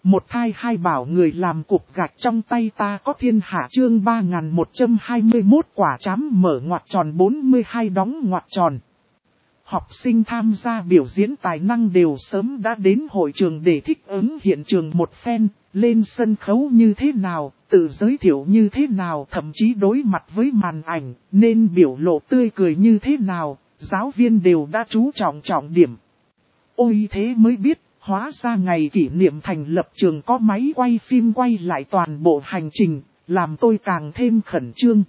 Một thai hai bảo người làm cục gạch trong tay ta có thiên hạ chương 3121 quả chám mở ngoặc tròn 42 đóng ngoặc tròn. Học sinh tham gia biểu diễn tài năng đều sớm đã đến hội trường để thích ứng hiện trường một phen, lên sân khấu như thế nào, tự giới thiệu như thế nào, thậm chí đối mặt với màn ảnh, nên biểu lộ tươi cười như thế nào, giáo viên đều đã chú trọng trọng điểm. Ôi thế mới biết, hóa ra ngày kỷ niệm thành lập trường có máy quay phim quay lại toàn bộ hành trình, làm tôi càng thêm khẩn trương.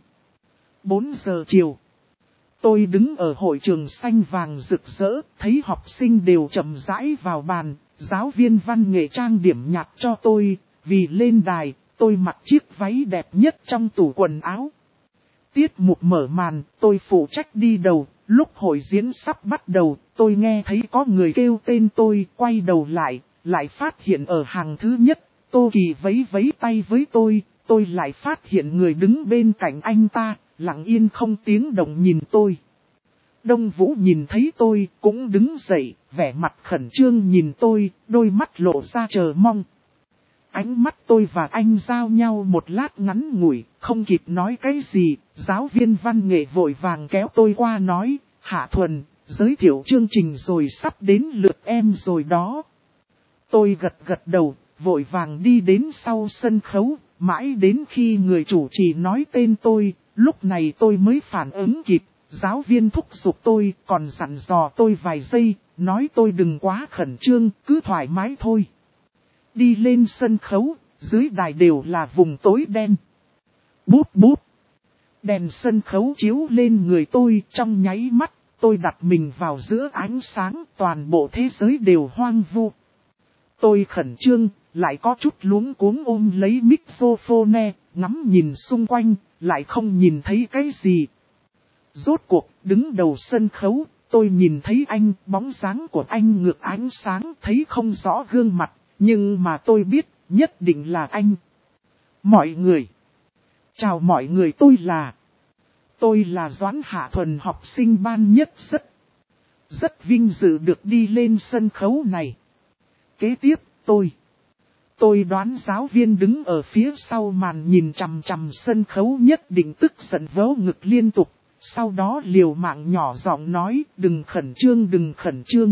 4 giờ chiều. Tôi đứng ở hội trường xanh vàng rực rỡ, thấy học sinh đều chậm rãi vào bàn, giáo viên văn nghệ trang điểm nhạt cho tôi, vì lên đài, tôi mặc chiếc váy đẹp nhất trong tủ quần áo. Tiết mục mở màn, tôi phụ trách đi đầu, lúc hội diễn sắp bắt đầu, tôi nghe thấy có người kêu tên tôi, quay đầu lại phát hiện ở hàng thứ nhất, Tô Kỳ vẫy vẫy tay với tôi lại phát hiện người đứng bên cạnh anh ta, lặng yên không tiếng động nhìn tôi. Đông Vũ nhìn thấy tôi, cũng đứng dậy, vẻ mặt khẩn trương nhìn tôi, đôi mắt lộ ra chờ mong. Ánh mắt tôi và anh giao nhau một lát ngắn ngủi, không kịp nói cái gì, giáo viên văn nghệ vội vàng kéo tôi qua nói, Hạ Thuần, giới thiệu chương trình rồi sắp đến lượt em rồi đó. Tôi gật đầu, vội vàng đi đến sau sân khấu, mãi đến khi người chủ trì nói tên tôi, lúc này tôi mới phản ứng kịp, giáo viên thúc giục tôi, còn dặn dò tôi vài giây, nói tôi đừng quá khẩn trương, cứ thoải mái thôi. Đi lên sân khấu, dưới đài đều là vùng tối đen. Bút bút. Đèn sân khấu chiếu lên người tôi, trong nháy mắt, tôi đặt mình vào giữa ánh sáng, toàn bộ thế giới đều hoang vu. Tôi khẩn trương, lại có chút luống cuống ôm lấy microphone, ngắm nhìn xung quanh, lại không nhìn thấy cái gì. Rốt cuộc, đứng đầu sân khấu, tôi nhìn thấy anh, bóng dáng của anh ngược ánh sáng, thấy không rõ gương mặt, nhưng mà tôi biết, nhất định là anh. Mọi người. Chào mọi người, tôi là Doãn Hạ Thuần, học sinh ban nhất, rất vinh dự được đi lên sân khấu này. Kế tiếp, tôi đoán giáo viên đứng ở phía sau màn nhìn chằm chằm sân khấu nhất định tức giận vớ ngực liên tục, sau đó liều mạng nhỏ giọng nói, đừng khẩn trương.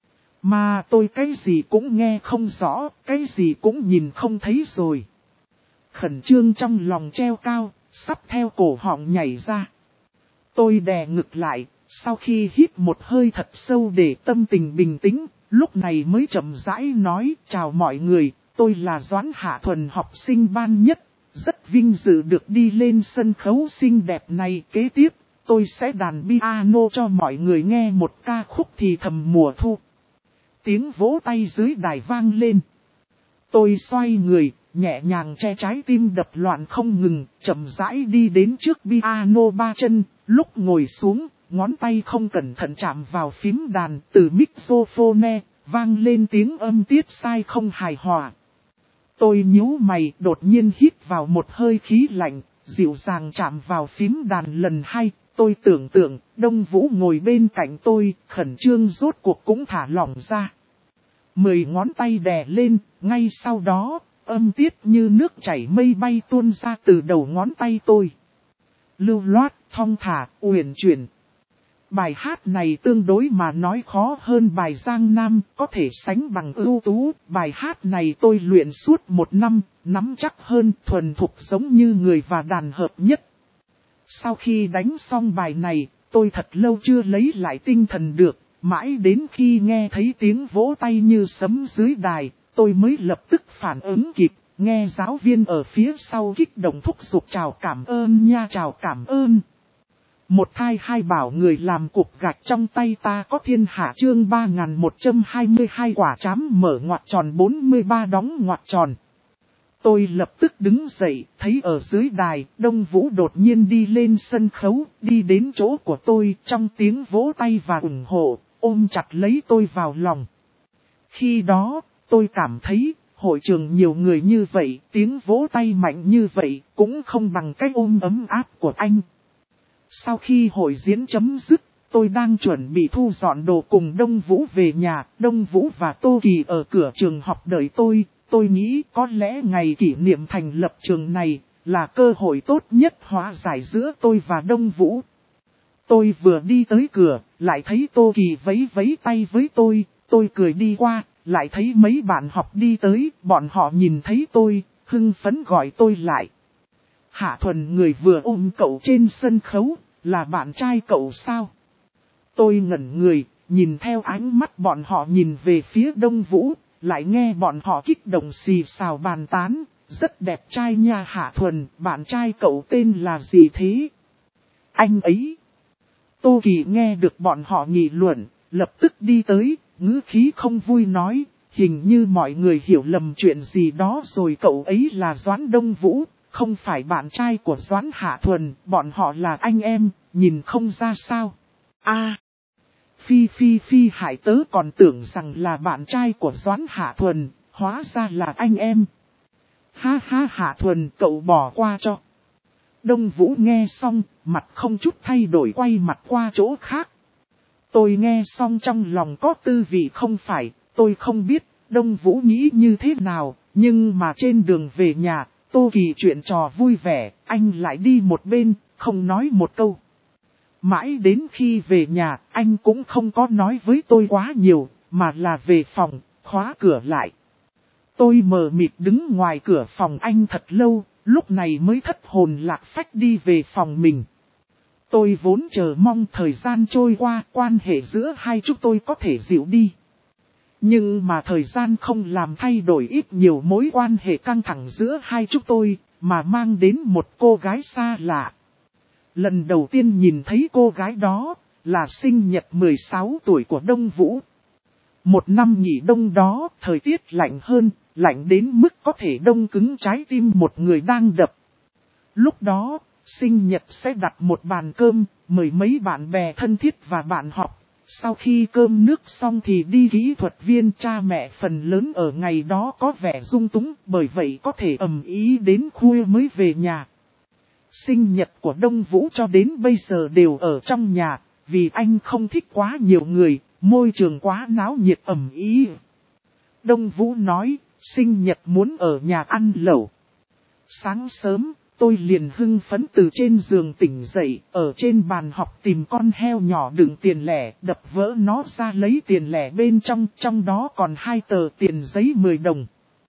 Mà tôi cái gì cũng nghe không rõ, cái gì cũng nhìn không thấy rồi. Khẩn trương trong lòng treo cao, sắp theo cổ họng nhảy ra. Tôi đè ngực lại, sau khi hít một hơi thật sâu để tâm tình bình tĩnh, lúc này mới chậm rãi nói, chào mọi người, tôi là Doãn Hạ Thuần, học sinh ban nhất, rất vinh dự được đi lên sân khấu xinh đẹp này. Kế tiếp, tôi sẽ đàn piano cho mọi người nghe một ca khúc thì thầm mùa thu. Tiếng vỗ tay dưới đài vang lên. Tôi xoay người, nhẹ nhàng che trái tim đập loạn không ngừng, chậm rãi đi đến trước piano 3 chân, lúc ngồi xuống, ngón tay không cẩn thận chạm vào phím đàn, từ microphone, vang lên tiếng âm tiết sai không hài hòa. Tôi nhíu mày, đột nhiên hít vào một hơi khí lạnh, dịu dàng chạm vào phím đàn lần 2, tôi tưởng tượng, Đông Vũ ngồi bên cạnh tôi, khẩn trương rốt cuộc cũng thả lỏng ra. 10 ngón tay đè lên, ngay sau đó, âm tiết như nước chảy mây bay tuôn ra từ đầu ngón tay tôi. Lưu loát, thong thả, uyển chuyển. Bài hát này tương đối mà nói khó hơn bài Giang Nam, có thể sánh bằng ưu tú. Bài hát này tôi luyện suốt 1 năm, nắm chắc hơn, thuần thục giống như người và đàn hợp nhất. Sau khi đánh xong bài này, tôi thật lâu chưa lấy lại tinh thần được, mãi đến khi nghe thấy tiếng vỗ tay như sấm dưới đài, tôi mới lập tức phản ứng kịp, nghe giáo viên ở phía sau kích động thúc giục chào cảm ơn nha, chào cảm ơn. Một thai hai bảo người làm cục gạch trong tay ta có thiên hạ chương 3122 quả chám mở ngoặc tròn 43 đóng ngoặc tròn. Tôi lập tức đứng dậy, thấy ở dưới đài, Đông Vũ đột nhiên đi lên sân khấu, đi đến chỗ của tôi, trong tiếng vỗ tay và ủng hộ, ôm chặt lấy tôi vào lòng. Khi đó, tôi cảm thấy, hội trường nhiều người như vậy, tiếng vỗ tay mạnh như vậy, cũng không bằng cái ôm ấm áp của anh. Sau khi hội diễn chấm dứt, tôi đang chuẩn bị thu dọn đồ cùng Đông Vũ về nhà, Đông Vũ và Tô Kỳ ở cửa trường học đợi tôi nghĩ có lẽ ngày kỷ niệm thành lập trường này là cơ hội tốt nhất hóa giải giữa tôi và Đông Vũ. Tôi vừa đi tới cửa, lại thấy Tô Kỳ vẫy vẫy tay với tôi cười đi qua, lại thấy mấy bạn học đi tới, bọn họ nhìn thấy tôi, hưng phấn gọi tôi lại. Hạ Thuần, người vừa ôm cậu trên sân khấu, là bạn trai cậu sao? Tôi ngẩn người, nhìn theo ánh mắt bọn họ nhìn về phía Đông Vũ, lại nghe bọn họ kích động xì xào bàn tán, rất đẹp trai nha Hạ Thuần, bạn trai cậu tên là gì thế? Anh ấy. Tô Kỳ nghe được bọn họ nghị luận, lập tức đi tới, ngữ khí không vui nói, hình như mọi người hiểu lầm chuyện gì đó rồi, cậu ấy là Doãn Đông Vũ, không phải bạn trai của Doãn Hạ Thuần, bọn họ là anh em, nhìn không ra sao. Phi Hải tớ còn tưởng rằng là bạn trai của Doãn Hạ Thuần, hóa ra là anh em. Ha ha, Hạ Thuần, cậu bỏ qua cho. Đông Vũ nghe xong, mặt không chút thay đổi quay mặt qua chỗ khác. Tôi nghe xong trong lòng có tư vị không phải, tôi không biết Đông Vũ nghĩ như thế nào, nhưng mà trên đường về nhà, Tô Kỳ chuyện trò vui vẻ, anh lại đi một bên, không nói một câu. Mãi đến khi về nhà, anh cũng không có nói với tôi quá nhiều, mà là về phòng, khóa cửa lại. Tôi mờ mịt đứng ngoài cửa phòng anh thật lâu, lúc này mới thất hồn lạc phách đi về phòng mình. Tôi vốn chờ mong thời gian trôi qua, quan hệ giữa hai chúng tôi có thể dịu đi. Nhưng mà thời gian không làm thay đổi ít nhiều mối quan hệ căng thẳng giữa hai chúng tôi, mà mang đến một cô gái xa lạ. Lần đầu tiên nhìn thấy cô gái đó, là sinh nhật 16 tuổi của Đông Vũ. Một năm nghỉ đông đó, thời tiết lạnh hơn, lạnh đến mức có thể đông cứng trái tim một người đang đập. Lúc đó, sinh nhật sẽ đặt một bàn cơm, mời mấy bạn bè thân thiết và bạn học. Sau khi cơm nước xong thì đi kỹ thuật viên, cha mẹ phần lớn ở ngày đó có vẻ dung túng, bởi vậy có thể ầm ĩ đến khuya mới về nhà. Sinh nhật của Đông Vũ cho đến bây giờ đều ở trong nhà, vì anh không thích quá nhiều người, môi trường quá náo nhiệt ầm ĩ. Đông Vũ nói, sinh nhật muốn ở nhà ăn lẩu. Sáng sớm, tôi liền hưng phấn từ trên giường tỉnh dậy, ở trên bàn học tìm con heo nhỏ đựng tiền lẻ, đập vỡ nó ra lấy tiền lẻ bên trong, trong đó còn 2 tờ tiền giấy 10 đồng.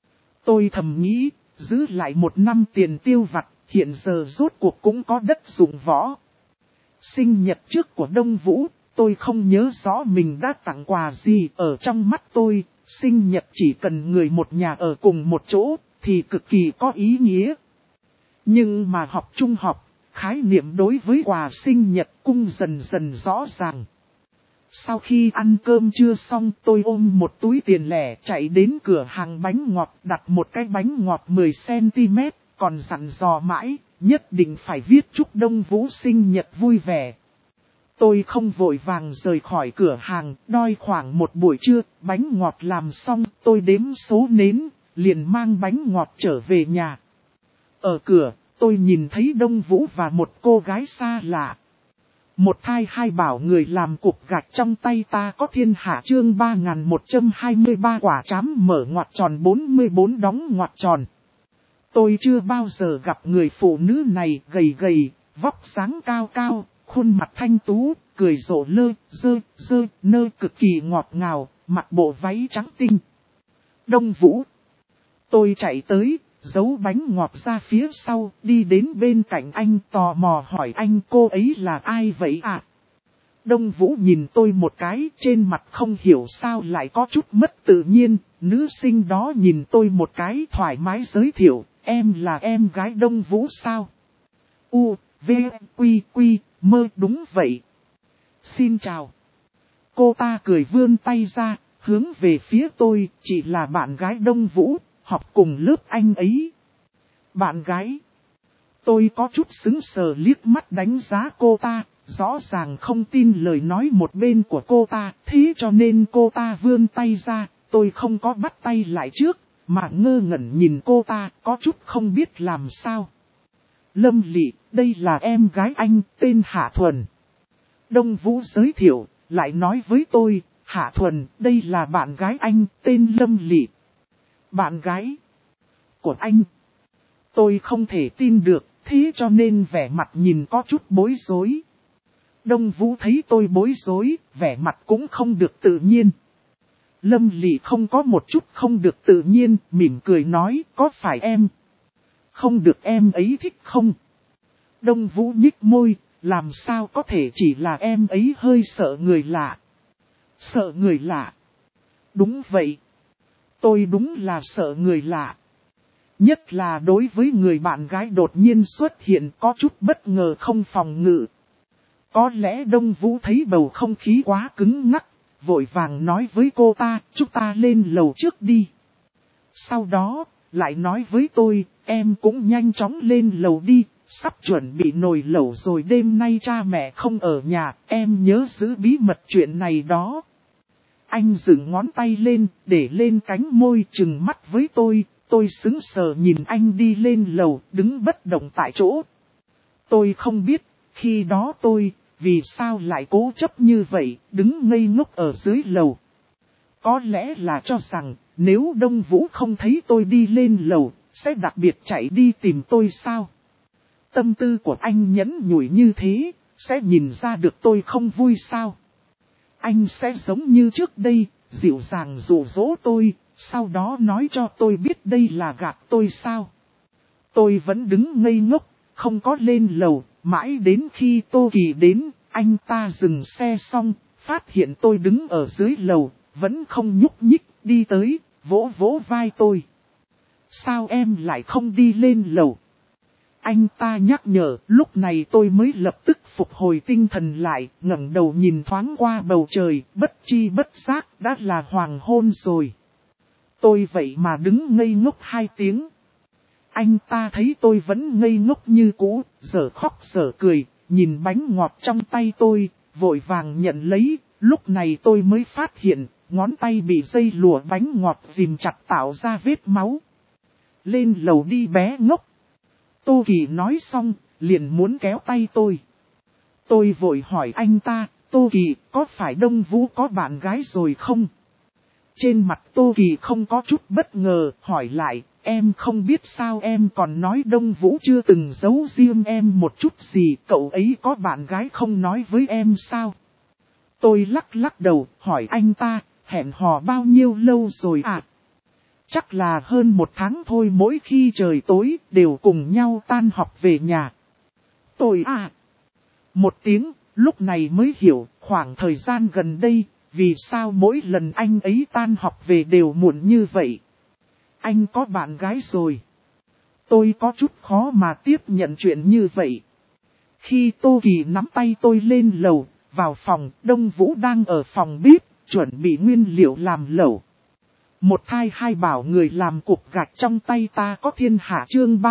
Tôi thầm nghĩ, giữ lại 1 năm tiền tiêu vặt, hiện giờ rốt cuộc cũng có đất dụng võ. Sinh nhật trước của Đông Vũ, tôi không nhớ rõ mình đã tặng quà gì, ở trong mắt tôi, sinh nhật chỉ cần người một nhà ở cùng một chỗ, thì cực kỳ có ý nghĩa. Nhưng mà học trung học, khái niệm đối với quà sinh nhật cũng dần dần rõ ràng. Sau khi ăn cơm trưa xong, tôi ôm một túi tiền lẻ chạy đến cửa hàng bánh ngọt, đặt một cái bánh ngọt 10cm, còn dặn dò mãi, nhất định phải viết chúc Đông Vũ sinh nhật vui vẻ. Tôi không vội vàng rời khỏi cửa hàng, đợi khoảng một buổi trưa, bánh ngọt làm xong, tôi đếm số nến, liền mang bánh ngọt trở về nhà. Ở cửa, tôi nhìn thấy Đông Vũ và một cô gái xa lạ. Một thai hai bảo người làm cục gạch trong tay ta có thiên hạ, chương 3123 quả trám mở ngoặc tròn 44 đóng ngoặc tròn. Tôi chưa bao giờ gặp người phụ nữ này, gầy gầy, vóc dáng cao cao, khuôn mặt thanh tú, cười rộ nơ cực kỳ ngọt ngào, mặc bộ váy trắng tinh. Đông Vũ. Tôi chạy tới, giấu bánh ngọt ra phía sau, đi đến bên cạnh anh, tò mò hỏi anh, cô ấy là ai vậy ạ? Đông Vũ nhìn tôi một cái, trên mặt không hiểu sao lại có chút mất tự nhiên. Nữ sinh đó nhìn tôi một cái, thoải mái giới thiệu, em là em gái Đông Vũ sao? U, V, Quy, Mơ, đúng vậy. Xin chào. Cô ta cười vươn tay ra, hướng về phía tôi, chị là bạn gái Đông Vũ, học cùng lớp anh ấy. Bạn gái? Tôi có chút sững sờ liếc mắt đánh giá cô ta, rõ ràng không tin lời nói một bên của cô ta, thế cho nên cô ta vươn tay ra, tôi không có bắt tay lại trước, mà ngơ ngẩn nhìn cô ta, có chút không biết làm sao. Lâm Lị, đây là em gái anh, tên Hạ Thuần. Đông Vũ giới thiệu, lại nói với tôi, Hạ Thuần, đây là bạn gái anh, tên Lâm Lị. Bạn gái của anh. Tôi không thể tin được, thế cho nên vẻ mặt nhìn có chút bối rối. Đông Vũ thấy tôi bối rối, vẻ mặt cũng không được tự nhiên. Lâm Lị không có một chút không được tự nhiên, mỉm cười nói, có phải em không được em ấy thích không? Đông Vũ nhích môi, làm sao có thể chỉ là em ấy hơi sợ người lạ. Sợ người lạ? Đúng vậy. Tôi đúng là sợ người lạ. Nhất là đối với người bạn gái đột nhiên xuất hiện có chút bất ngờ không phòng ngự. Có lẽ Đông Vũ thấy bầu không khí quá cứng ngắc, vội vàng nói với cô ta, chúng ta lên lầu trước đi. Sau đó, lại nói với tôi, em cũng nhanh chóng lên lầu đi, sắp chuẩn bị nồi lẩu rồi, đêm nay cha mẹ không ở nhà, em nhớ giữ bí mật chuyện này đó. Anh dựng ngón tay lên, để lên cánh môi trừng mắt với tôi sững sờ nhìn anh đi lên lầu, đứng bất động tại chỗ. Tôi không biết, khi đó vì sao lại cố chấp như vậy, đứng ngây ngốc ở dưới lầu. Có lẽ là cho rằng, nếu Đông Vũ không thấy tôi đi lên lầu, sẽ đặc biệt chạy đi tìm tôi sao? Tâm tư của anh nhẫn nhủi như thế, sẽ nhìn ra được tôi không vui sao? Anh sẽ giống như trước đây, dịu dàng dụ dỗ tôi, sau đó nói cho tôi biết đây là gạt tôi sao? Tôi vẫn đứng ngây ngốc, không có lên lầu, mãi đến khi Tô Kỳ đến, anh ta dừng xe xong, phát hiện tôi đứng ở dưới lầu, vẫn không nhúc nhích, đi tới, vỗ vỗ vai tôi. Sao em lại không đi lên lầu? Anh ta nhắc nhở, lúc này tôi mới lập tức phục hồi tinh thần lại, ngẩng đầu nhìn thoáng qua bầu trời, bất chi bất giác, đã là hoàng hôn rồi. Tôi vậy mà đứng ngây ngốc 2 tiếng. Anh ta thấy tôi vẫn ngây ngốc như cũ, dở khóc dở cười, nhìn bánh ngọt trong tay tôi, vội vàng nhận lấy, lúc này tôi mới phát hiện, ngón tay bị dây lụa bánh ngọt ghìm chặt tạo ra vết máu. Lên lầu đi bé ngốc. Tô Kỳ nói xong, liền muốn kéo tay tôi. Tôi vội hỏi anh ta, Tô Kỳ, có phải Đông Vũ có bạn gái rồi không? Trên mặt Tô Kỳ không có chút bất ngờ, hỏi lại, em không biết sao, em còn nói Đông Vũ chưa từng giấu riêng em một chút gì, cậu ấy có bạn gái không nói với em sao? Tôi lắc đầu, hỏi anh ta, hẹn hò bao nhiêu lâu rồi à? Chắc là hơn 1 tháng thôi, mỗi khi trời tối đều cùng nhau tan học về nhà. Tôi một tiếng, lúc này mới hiểu khoảng thời gian gần đây, vì sao mỗi lần anh ấy tan học về đều muộn như vậy. Anh có bạn gái rồi. Tôi có chút khó mà tiếp nhận chuyện như vậy. Khi Tô Kỳ nắm tay tôi lên lầu, vào phòng, Đông Vũ đang ở phòng bếp, chuẩn bị nguyên liệu làm lẩu. Một thai hai bảo người làm cục gạch trong tay ta có thiên hạ, chương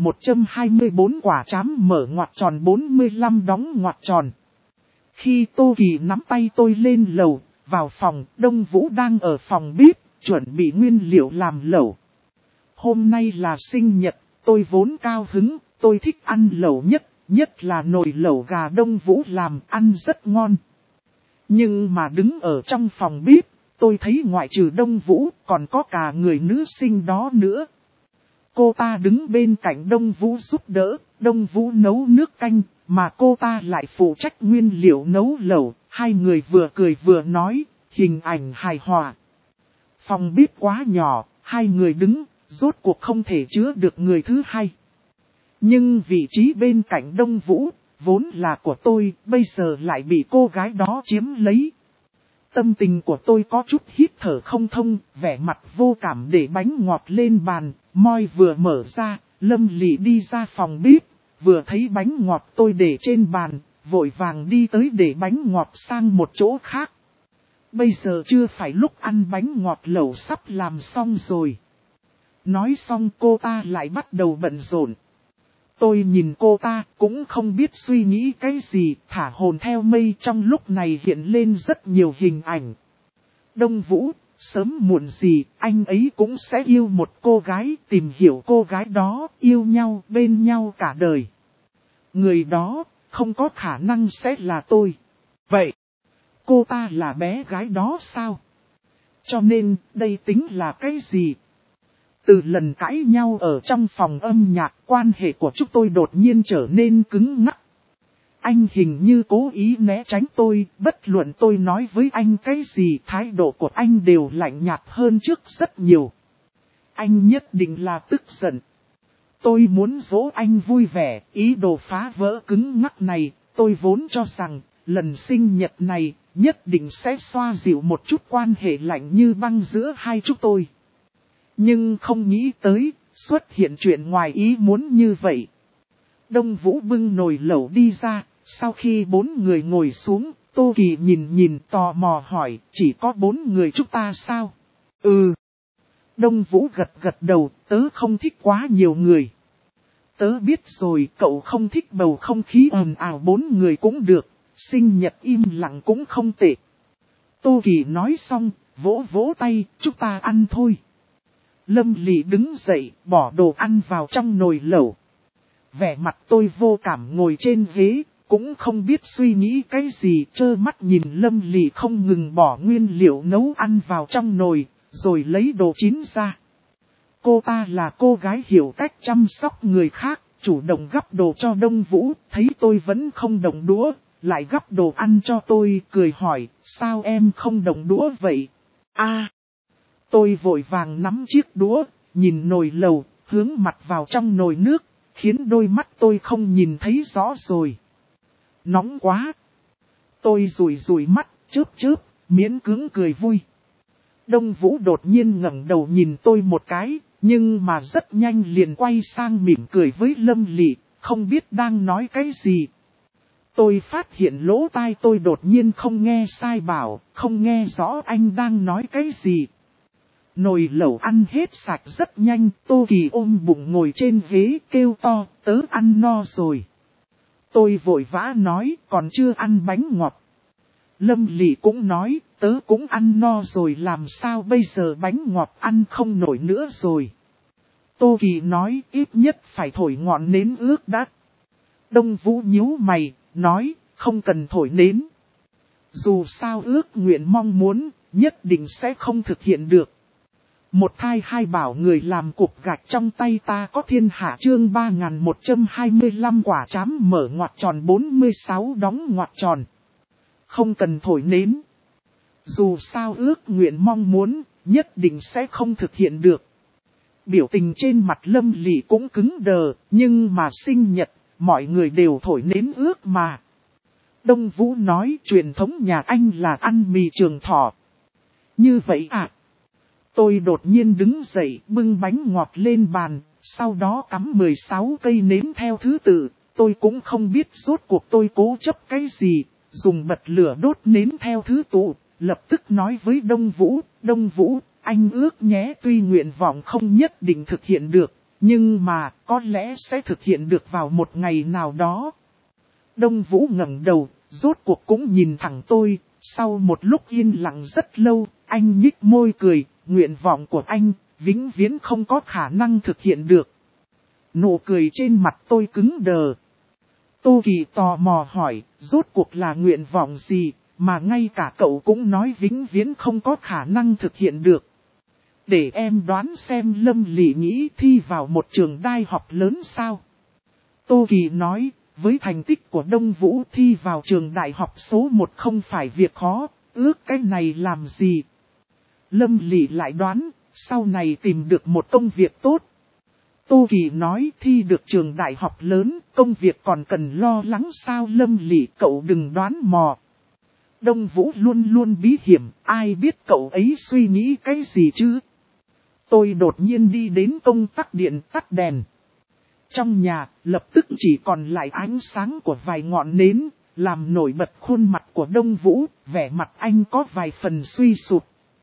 3124 quả trám mở ngoặc tròn 45 đóng ngoặc tròn. Khi Tô Kỳ nắm tay tôi lên lầu, vào phòng, Đông Vũ đang ở phòng bếp, chuẩn bị nguyên liệu làm lẩu. Hôm nay là sinh nhật, tôi vốn cao hứng, tôi thích ăn lẩu nhất là nồi lẩu gà Đông Vũ làm, ăn rất ngon. Nhưng mà đứng ở trong phòng bếp, tôi thấy ngoại trừ Đông Vũ, còn có cả người nữ sinh đó nữa. Cô ta đứng bên cạnh Đông Vũ giúp đỡ, Đông Vũ nấu nước canh, mà cô ta lại phụ trách nguyên liệu nấu lẩu. Hai người vừa cười vừa nói, hình ảnh hài hòa. Phòng bếp quá nhỏ, hai người đứng, rốt cuộc không thể chứa được người thứ hai. Nhưng vị trí bên cạnh Đông Vũ, vốn là của tôi, bây giờ lại bị cô gái đó chiếm lấy. Tâm tình của tôi có chút hít thở không thông, vẻ mặt vô cảm để bánh ngọt lên bàn, môi vừa mở ra, Lâm Lị đi ra phòng bếp, vừa thấy bánh ngọt tôi để trên bàn, vội vàng đi tới để bánh ngọt sang một chỗ khác. Bây giờ chưa phải lúc ăn bánh ngọt, lẩu sắp làm xong rồi. Nói xong cô ta lại bắt đầu bận rộn. Tôi nhìn cô ta cũng không biết suy nghĩ cái gì, thả hồn theo mây, trong lúc này hiện lên rất nhiều hình ảnh. Đông Vũ, sớm muộn gì, anh ấy cũng sẽ yêu một cô gái, tìm hiểu cô gái đó, yêu nhau, bên nhau cả đời. Người đó, không có khả năng sẽ là tôi. Vậy, cô ta là bé gái đó sao? Cho nên, đây tính là cái gì? Từ lần cãi nhau ở trong phòng âm nhạc, quan hệ của chúng tôi đột nhiên trở nên cứng ngắc. Anh hình như cố ý né tránh tôi, bất luận tôi nói với anh cái gì, thái độ của anh đều lạnh nhạt hơn trước rất nhiều. Anh nhất định là tức giận. Tôi muốn dỗ anh vui vẻ, ý đồ phá vỡ cứng ngắc này, tôi vốn cho rằng, lần sinh nhật này, nhất định sẽ xoa dịu một chút quan hệ lạnh như băng giữa hai chúng tôi. Nhưng không nghĩ tới, xuất hiện chuyện ngoài ý muốn như vậy. Đông Vũ bưng nồi lẩu đi ra, sau khi 4 người ngồi xuống, Tô Kỳ nhìn tò mò hỏi, chỉ có 4 người chúng ta sao? Ừ. Đông Vũ gật đầu, tớ không thích quá nhiều người. Tớ biết rồi, cậu không thích bầu không khí ồn ào 4 người cũng được, sinh nhật im lặng cũng không tệ. Tô Kỳ nói xong, vỗ tay, chúng ta ăn thôi. Lâm Lị đứng dậy, bỏ đồ ăn vào trong nồi lẩu. Vẻ mặt tôi vô cảm ngồi trên ghế, cũng không biết suy nghĩ cái gì, trơ mắt nhìn Lâm Lị không ngừng bỏ nguyên liệu nấu ăn vào trong nồi, rồi lấy đồ chín ra. Cô ta là cô gái hiểu cách chăm sóc người khác, chủ động gắp đồ cho Đông Vũ, thấy tôi vẫn không động đũa, lại gắp đồ ăn cho tôi, cười hỏi, sao em không động đũa vậy? Tôi vội vàng nắm chiếc đũa, nhìn nồi lẩu, hướng mặt vào trong nồi nước, khiến đôi mắt tôi không nhìn thấy rõ rồi. Nóng quá! Tôi rủi mắt, chớp, miễn cưỡng cười vui. Đông Vũ đột nhiên ngẩng đầu nhìn tôi một cái, nhưng mà rất nhanh liền quay sang mỉm cười với Lâm Lị, không biết đang nói cái gì. Tôi phát hiện lỗ tai tôi đột nhiên không nghe sai bảo, không nghe rõ anh đang nói cái gì. Nồi lẩu ăn hết sạch rất nhanh, Tô Kỳ ôm bụng ngồi trên ghế kêu to, tớ ăn no rồi. Tôi vội vã nói, còn chưa ăn bánh ngọt. Lâm Lị cũng nói, tớ cũng ăn no rồi, làm sao bây giờ bánh ngọt ăn không nổi nữa rồi. Tô Kỳ nói, ít nhất phải thổi ngọn nến ước đã. Đông Vũ nhíu mày, nói, không cần thổi nến. Dù sao ước nguyện mong muốn, nhất định sẽ không thực hiện được. Một thai hai bảo người làm cục gạch trong tay ta có thiên hạ chương 3125 quả trám mở ngoặc tròn 46 đóng ngoặc tròn. Không cần thổi nến. Dù sao ước nguyện mong muốn, nhất định sẽ không thực hiện được. Biểu tình trên mặt Lâm Lị cũng cứng đờ, nhưng mà sinh nhật, mọi người đều thổi nến ước mà. Đông Vũ nói truyền thống nhà anh là ăn mì trường thọ. Như vậy à? Tôi đột nhiên đứng dậy bưng bánh ngọt lên bàn, sau đó cắm 16 cây nến theo thứ tự, tôi cũng không biết rốt cuộc tôi cố chấp cái gì, dùng bật lửa đốt nến theo thứ tự, lập tức nói với Đông Vũ, anh ước nhé, tuy nguyện vọng không nhất định thực hiện được, nhưng mà có lẽ sẽ thực hiện được vào một ngày nào đó. Đông Vũ ngẩng đầu, rốt cuộc cũng nhìn thẳng tôi, sau một lúc yên lặng rất lâu, anh nhích môi cười. Nguyện vọng của anh, vĩnh viễn không có khả năng thực hiện được. Nụ cười trên mặt tôi cứng đờ. Tô Kỳ tò mò hỏi, rốt cuộc là nguyện vọng gì, mà ngay cả cậu cũng nói vĩnh viễn không có khả năng thực hiện được. Để em đoán xem Lâm Lị nghĩ thi vào một trường đại học lớn sao? Tô Kỳ nói, với thành tích của Đông Vũ thi vào trường đại học số 1 không phải việc khó, ước cái này làm gì? Lâm Lị lại đoán, sau này tìm được một công việc tốt. Tô Kỳ nói thi được trường đại học lớn, công việc còn cần lo lắng sao? Lâm Lị, cậu đừng đoán mò. Đông Vũ luôn luôn bí hiểm, ai biết cậu ấy suy nghĩ cái gì chứ? Tôi đột nhiên đi đến công tắc điện tắt đèn. Trong nhà, lập tức chỉ còn lại ánh sáng của vài ngọn nến, làm nổi bật khuôn mặt của Đông Vũ, vẻ mặt anh có vài phần suy sụp.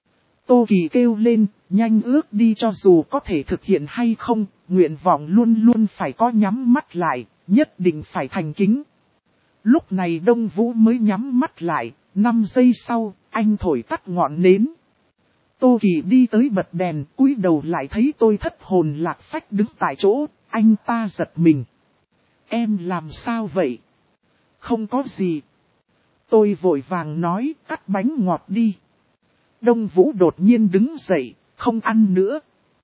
Tô Kỳ kêu lên, nhanh ước đi, cho dù có thể thực hiện hay không, nguyện vọng luôn luôn phải có nhắm mắt lại, nhất định phải thành kính. Lúc này Đông Vũ mới nhắm mắt lại, 5 giây sau, anh thổi tắt ngọn nến. Tô Kỳ đi tới bật đèn, cúi đầu lại thấy tôi thất hồn lạc phách đứng tại chỗ, anh ta giật mình. Em làm sao vậy? Không có gì. Tôi vội vàng nói, cắt bánh ngọt đi. Đông Vũ đột nhiên đứng dậy, không ăn nữa.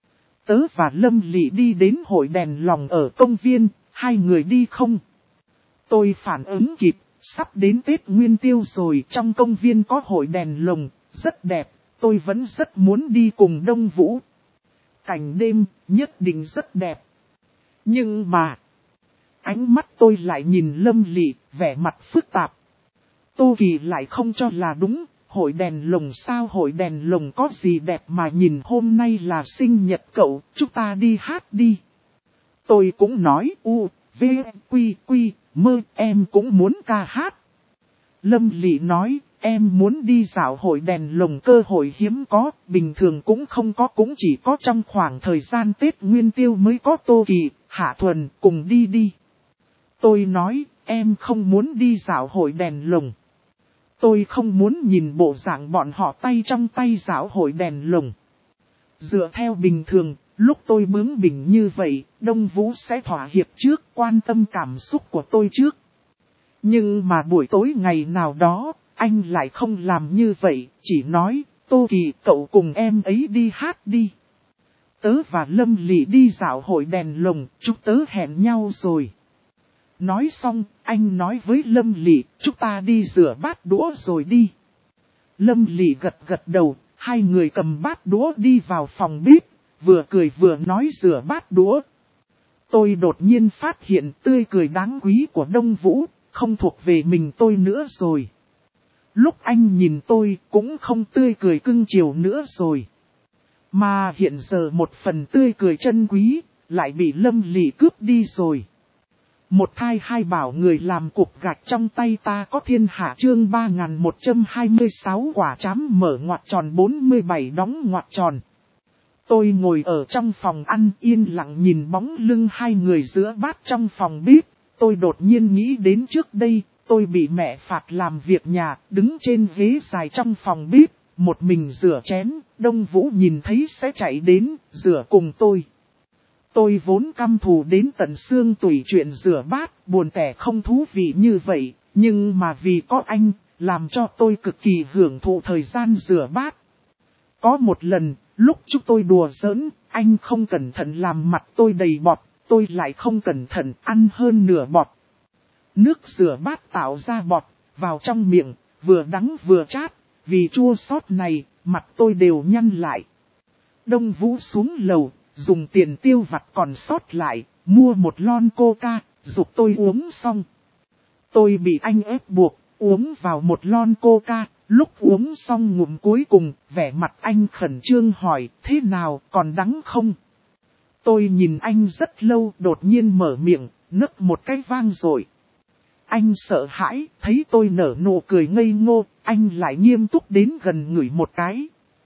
Tớ và Lâm Lị đi đến hội đèn lồng ở công viên, hai người đi không? Tôi phản ứng kịp, sắp đến Tết Nguyên Tiêu rồi, trong công viên có hội đèn lồng, rất đẹp, tôi vẫn rất muốn đi cùng Đông Vũ. Cảnh đêm nhất định rất đẹp. Nhưng mà, ánh mắt tôi lại nhìn Lâm Lị, vẻ mặt phức tạp. Tô Kỳ lại không cho là đúng, hội đèn lồng sao, hội đèn lồng có gì đẹp mà nhìn, hôm nay là sinh nhật cậu, chúng ta đi hát đi. Tôi cũng nói V, Quy, Mơ, em cũng muốn ca hát. Lâm Lị nói, em muốn đi dạo hội đèn lồng, cơ hội hiếm có, bình thường cũng không có, cũng chỉ có trong khoảng thời gian Tết Nguyên Tiêu mới có. Tô Kỳ, Hạ Thuần, cùng đi đi. Tôi nói, em không muốn đi dạo hội đèn lồng. Tôi không muốn nhìn bộ dạng bọn họ tay trong tay dạo hội đèn lồng. Dựa theo bình thường, lúc tôi bướng bỉnh như vậy, Đông Vũ sẽ thỏa hiệp trước, quan tâm cảm xúc của tôi trước. Nhưng mà buổi tối ngày nào đó, anh lại không làm như vậy, chỉ nói, Tô Kỳ, cậu cùng em ấy đi hát đi. Tớ và Lâm Lị đi dạo hội đèn lồng, chúng tớ hẹn nhau rồi. Nói xong, anh nói với Lâm Lị, chúng ta đi rửa bát đũa rồi đi. Lâm Lị gật gật đầu, hai người cầm bát đũa đi vào phòng bếp, vừa cười vừa nói rửa bát đũa. Tôi đột nhiên phát hiện tươi cười đáng quý của Đông Vũ, không thuộc về mình tôi nữa rồi. Lúc anh nhìn tôi cũng không tươi cười cưng chiều nữa rồi. Mà hiện giờ một phần tươi cười chân quý, lại bị Lâm Lị cướp đi rồi. Một thai hai bảo người làm cục gạch trong tay ta có thiên hạ, chương 3126 quả trám mở ngoặc tròn 47 đóng ngoặc tròn. Tôi ngồi ở trong phòng ăn yên lặng nhìn bóng lưng hai người giữa bát trong phòng bếp. Tôi đột nhiên nghĩ đến trước đây, tôi bị mẹ phạt làm việc nhà, đứng trên ghế dài trong phòng bếp, một mình rửa chén, Đông Vũ nhìn thấy sẽ chạy đến, rửa cùng tôi. Tôi vốn căm thù đến tận xương tủy chuyện rửa bát, buồn tẻ không thú vị như vậy, nhưng mà vì có anh, làm cho tôi cực kỳ hưởng thụ thời gian rửa bát. Có một lần, lúc chúng tôi đùa giỡn, anh không cẩn thận làm mặt tôi đầy bọt, tôi lại không cẩn thận ăn hơn nửa bọt. Nước rửa bát tạo ra bọt, vào trong miệng, vừa đắng vừa chát, vì chua xót này, mặt tôi đều nhăn lại. Đông Vũ xuống lầu, dùng tiền tiêu vặt còn sót lại, mua một lon coca, giục tôi uống xong. Tôi bị anh ép buộc, uống vào một lon coca, lúc uống xong ngụm cuối cùng, vẻ mặt anh khẩn trương hỏi, thế nào, còn đắng không? Tôi nhìn anh rất lâu, đột nhiên mở miệng, nấc một cái vang rồi. Anh sợ hãi, thấy tôi nở nụ cười ngây ngô, anh lại nghiêm túc đến gần ngửi một cái.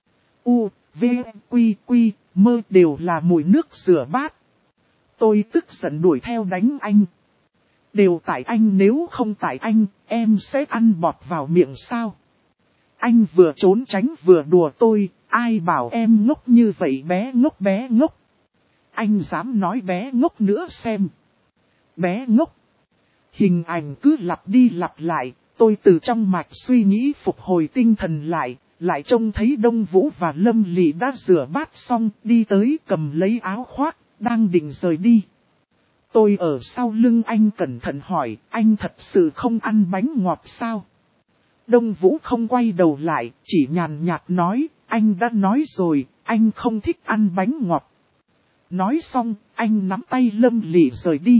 V, Quy, Mơ đều là mùi nước rửa bát. Tôi tức giận đuổi theo đánh anh. Đều tại anh, nếu không tại anh, em sẽ ăn bọt vào miệng sao? Anh vừa trốn tránh vừa đùa tôi, ai bảo em ngốc như vậy, bé ngốc. Anh dám nói bé ngốc nữa xem. Bé ngốc. Hình ảnh cứ lặp đi lặp lại, tôi từ trong mạch suy nghĩ phục hồi tinh thần lại trông thấy Đông Vũ và Lâm Lị đã rửa bát xong, đi tới cầm lấy áo khoác, đang định rời đi. Tôi ở sau lưng anh cẩn thận hỏi, anh thật sự không ăn bánh ngọt sao? Đông Vũ không quay đầu lại, chỉ nhàn nhạt nói, anh đã nói rồi, anh không thích ăn bánh ngọt. Nói xong, anh nắm tay Lâm Lị rời đi.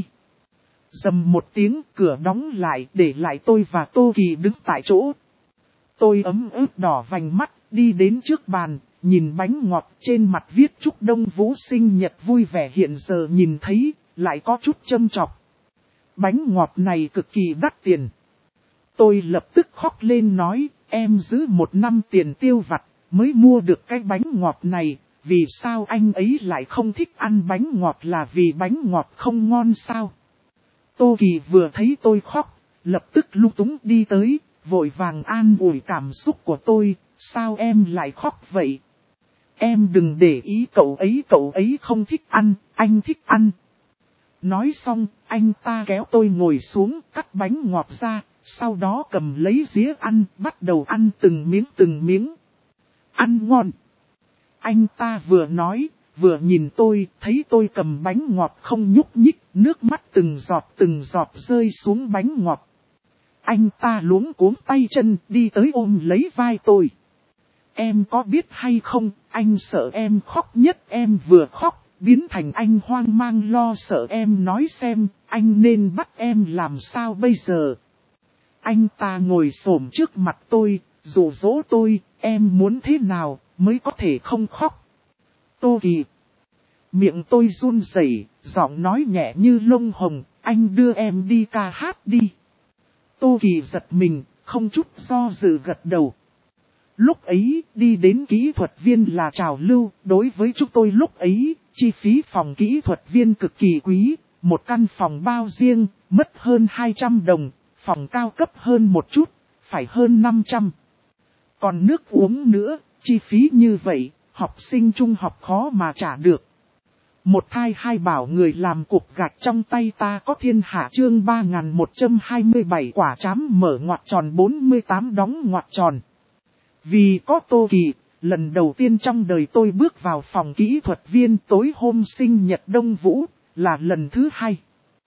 Rầm một tiếng, cửa đóng lại, để lại tôi và Tô Kỳ đứng tại chỗ. Tôi ấm ức đỏ vành mắt, đi đến trước bàn, nhìn bánh ngọt trên mặt viết chúc Đông Vũ sinh nhật vui vẻ, hiện giờ nhìn thấy, lại có chút châm chọc. Bánh ngọt này cực kỳ đắt tiền. Tôi lập tức khóc lên nói, em giữ 1 năm tiền tiêu vặt, mới mua được cái bánh ngọt này, vì sao anh ấy lại không thích ăn bánh ngọt, là vì bánh ngọt không ngon sao? Tô Kỳ vừa thấy tôi khóc, lập tức lung túng đi tới, vội vàng an ủi cảm xúc của tôi, sao em lại khóc vậy? Em đừng để ý cậu ấy không thích ăn, anh thích ăn. Nói xong, anh ta kéo tôi ngồi xuống, cắt bánh ngọt ra, sau đó cầm lấy dĩa ăn, bắt đầu ăn từng miếng. Ăn ngon. Anh ta vừa nói, vừa nhìn tôi, thấy tôi cầm bánh ngọt không nhúc nhích, nước mắt từng giọt rơi xuống bánh ngọt. Anh ta luống cuống tay chân đi tới ôm lấy vai tôi. Em có biết hay không, anh sợ em khóc nhất, em vừa khóc, biến thành anh hoang mang lo sợ, em nói xem, anh nên bắt em làm sao bây giờ. Anh ta ngồi xổm trước mặt tôi, dụ dỗ tôi, em muốn thế nào mới có thể không khóc. Tô Kỳ. Miệng tôi run rẩy, giọng nói nhẹ như lông hồng, anh đưa em đi ca hát đi. Tô Kỳ giật mình, không chút do dự gật đầu. Lúc ấy, đi đến kỹ thuật viên là trào lưu, đối với chúng tôi lúc ấy, chi phí phòng kỹ thuật viên cực kỳ quý, một căn phòng bao riêng, mất hơn 200 đồng, phòng cao cấp hơn một chút, phải hơn 500. Còn nước uống nữa, chi phí như vậy, học sinh trung học khó mà trả được. Một thai hai bảo người làm cục gạch trong tay ta có thiên hạ chương 3127 quả trám mở ngoặc tròn 48 đóng ngoặc tròn. Vì có Tô Kỳ, lần đầu tiên trong đời tôi bước vào phòng kỹ thuật viên tối hôm sinh nhật Đông Vũ, là lần thứ hai.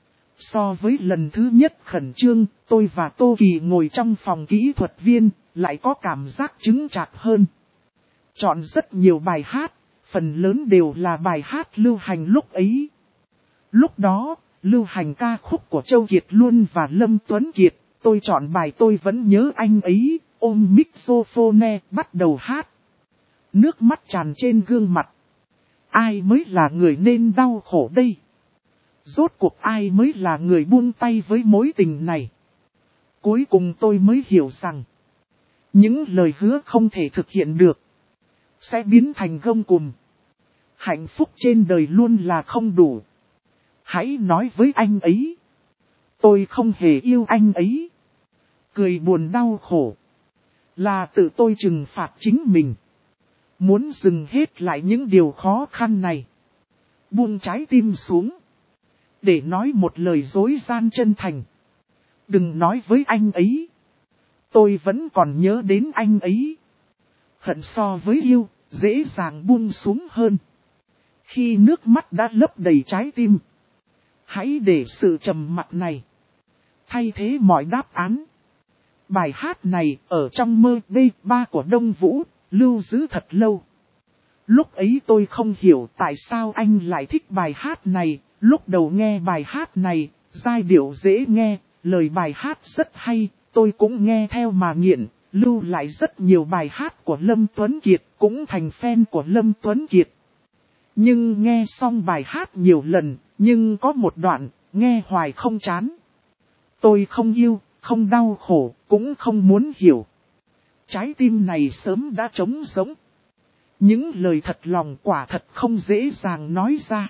So với lần thứ nhất khẩn trương, tôi và Tô Kỳ ngồi trong phòng kỹ thuật viên, lại có cảm giác chứng chạc hơn. Chọn rất nhiều bài hát, phần lớn đều là bài hát lưu hành lúc ấy. Lúc đó, lưu hành ca khúc của Châu Kiệt Luân và Lâm Tuấn Kiệt, tôi chọn bài Tôi Vẫn Nhớ Anh Ấy, ôm mixophone bắt đầu hát. Nước mắt tràn trên gương mặt. Ai mới là người nên đau khổ đây? Rốt cuộc ai mới là người buông tay với mối tình này? Cuối cùng tôi mới hiểu rằng, những lời hứa không thể thực hiện được, sẽ biến thành gông cùm. Hạnh phúc trên đời luôn là không đủ. Hãy nói với anh ấy, tôi không hề yêu anh ấy. Cười buồn đau khổ, là tự tôi trừng phạt chính mình. Muốn dừng hết lại những điều khó khăn này. Buông trái tim xuống, để nói một lời dối gian chân thành. Đừng nói với anh ấy, tôi vẫn còn nhớ đến anh ấy. Hận so với yêu, dễ dàng buông xuống hơn. Khi nước mắt đã lấp đầy trái tim, hãy để sự trầm mặc này thay thế mọi đáp án. Bài hát này ở trong mơ B3 của Đông Vũ, lưu giữ thật lâu. Lúc ấy tôi không hiểu tại sao anh lại thích bài hát này. Lúc đầu nghe bài hát này, giai điệu dễ nghe, lời bài hát rất hay, tôi cũng nghe theo mà nghiện, lưu lại rất nhiều bài hát của Lâm Tuấn Kiệt, cũng thành fan của Lâm Tuấn Kiệt. Nhưng nghe xong bài hát nhiều lần, nhưng có một đoạn, nghe hoài không chán. Tôi không yêu, không đau khổ, cũng không muốn hiểu. Trái tim này sớm đã trống rỗng. Những lời thật lòng quả thật không dễ dàng nói ra.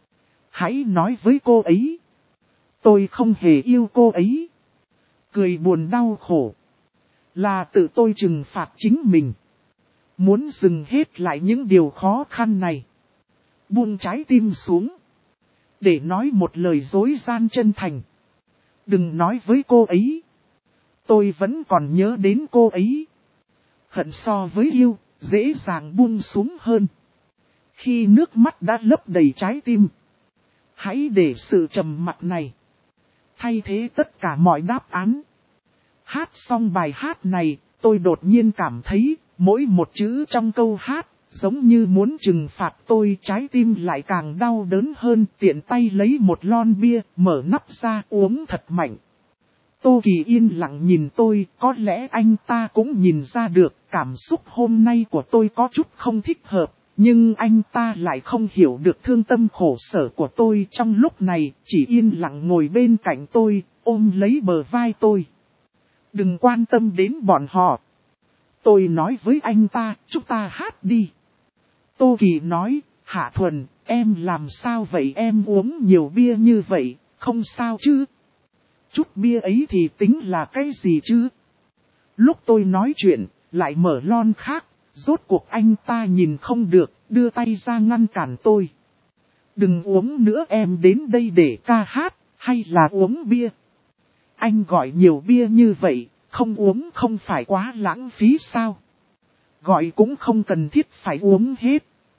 Hãy nói với cô ấy, tôi không hề yêu cô ấy. Cười buồn đau khổ, là tự tôi trừng phạt chính mình. Muốn dừng hết lại những điều khó khăn này. Buông trái tim xuống, để nói một lời dối gian chân thành. Đừng nói với cô ấy, tôi vẫn còn nhớ đến cô ấy. Hận so với yêu, dễ dàng buông xuống hơn. Khi nước mắt đã lấp đầy trái tim, hãy để sự trầm mặc này thay thế tất cả mọi đáp án. Hát xong bài hát này, tôi đột nhiên cảm thấy, mỗi một chữ trong câu hát, giống như muốn trừng phạt tôi. Trái tim lại càng đau đớn hơn, tiện tay lấy một lon bia, mở nắp ra uống thật mạnh. Tô Kỳ yên lặng nhìn tôi, có lẽ anh ta cũng nhìn ra được cảm xúc hôm nay của tôi có chút không thích hợp. Nhưng anh ta lại không hiểu được thương tâm khổ sở của tôi trong lúc này, chỉ yên lặng ngồi bên cạnh tôi, ôm lấy bờ vai tôi. Đừng quan tâm đến bọn họ. Tôi nói với anh ta, chúng ta hát đi. Tô Kỳ nói, Hạ Thuần, em làm sao vậy, em uống nhiều bia như vậy, không sao chứ? Chút bia ấy thì tính là cái gì chứ? Lúc tôi nói chuyện, lại mở lon khác, rốt cuộc anh ta nhìn không được, đưa tay ra ngăn cản tôi. Đừng uống nữa, em đến đây để ca hát, hay là uống bia? Anh gọi nhiều bia như vậy, không uống không phải quá lãng phí sao? Gọi cũng không cần thiết phải uống hết.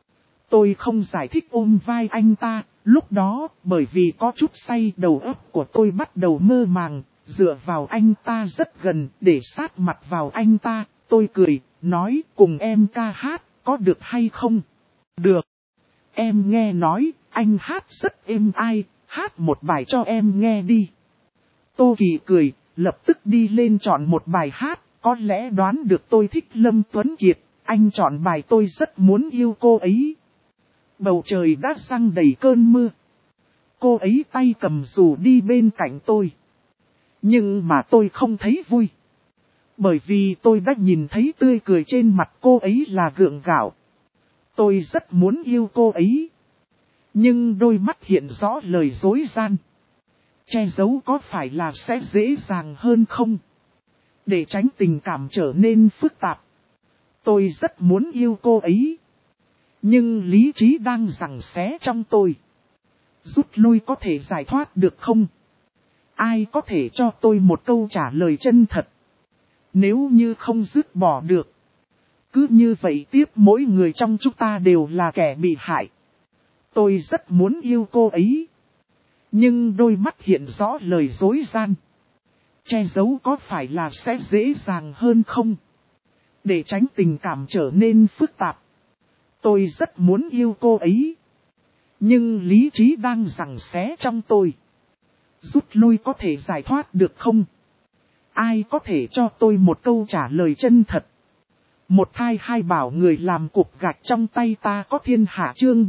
Tôi không giải thích ôm vai anh ta, lúc đó bởi vì có chút say đầu óc của tôi bắt đầu mơ màng, dựa vào anh ta rất gần để sát mặt vào anh ta, tôi cười, nói cùng em ca hát, có được hay không? Được. Em nghe nói, anh hát rất êm ai, hát một bài cho em nghe đi. Tô Kỳ cười, lập tức đi lên chọn một bài hát, có lẽ đoán được tôi thích Lâm Tuấn Kiệt, anh chọn bài Tôi Rất Muốn Yêu Cô Ấy. Bầu trời đã giăng đầy cơn mưa. Cô ấy tay cầm dù đi bên cạnh tôi. Nhưng mà tôi không thấy vui. Bởi vì tôi đã nhìn thấy tươi cười trên mặt cô ấy là gượng gạo. Tôi rất muốn yêu cô ấy. Nhưng đôi mắt hiện rõ lời dối gian. Che giấu có phải là sẽ dễ dàng hơn không? Để tránh tình cảm trở nên phức tạp. Tôi rất muốn yêu cô ấy. Nhưng lý trí đang giằng xé trong tôi. Rút lui có thể giải thoát được không? Ai có thể cho tôi một câu trả lời chân thật? Nếu như không dứt bỏ được. Cứ như vậy tiếp mỗi người trong chúng ta đều là kẻ bị hại. Tôi rất muốn yêu cô ấy. Nhưng đôi mắt hiện rõ lời dối gian. Che giấu có phải là sẽ dễ dàng hơn không? Để tránh tình cảm trở nên phức tạp. Tôi rất muốn yêu cô ấy. Nhưng lý trí đang giằng xé trong tôi. Rút lui có thể giải thoát được không? Ai có thể cho tôi một câu trả lời chân thật? Một thai hai bảo người làm cục gạch trong tay ta có thiên hạ chương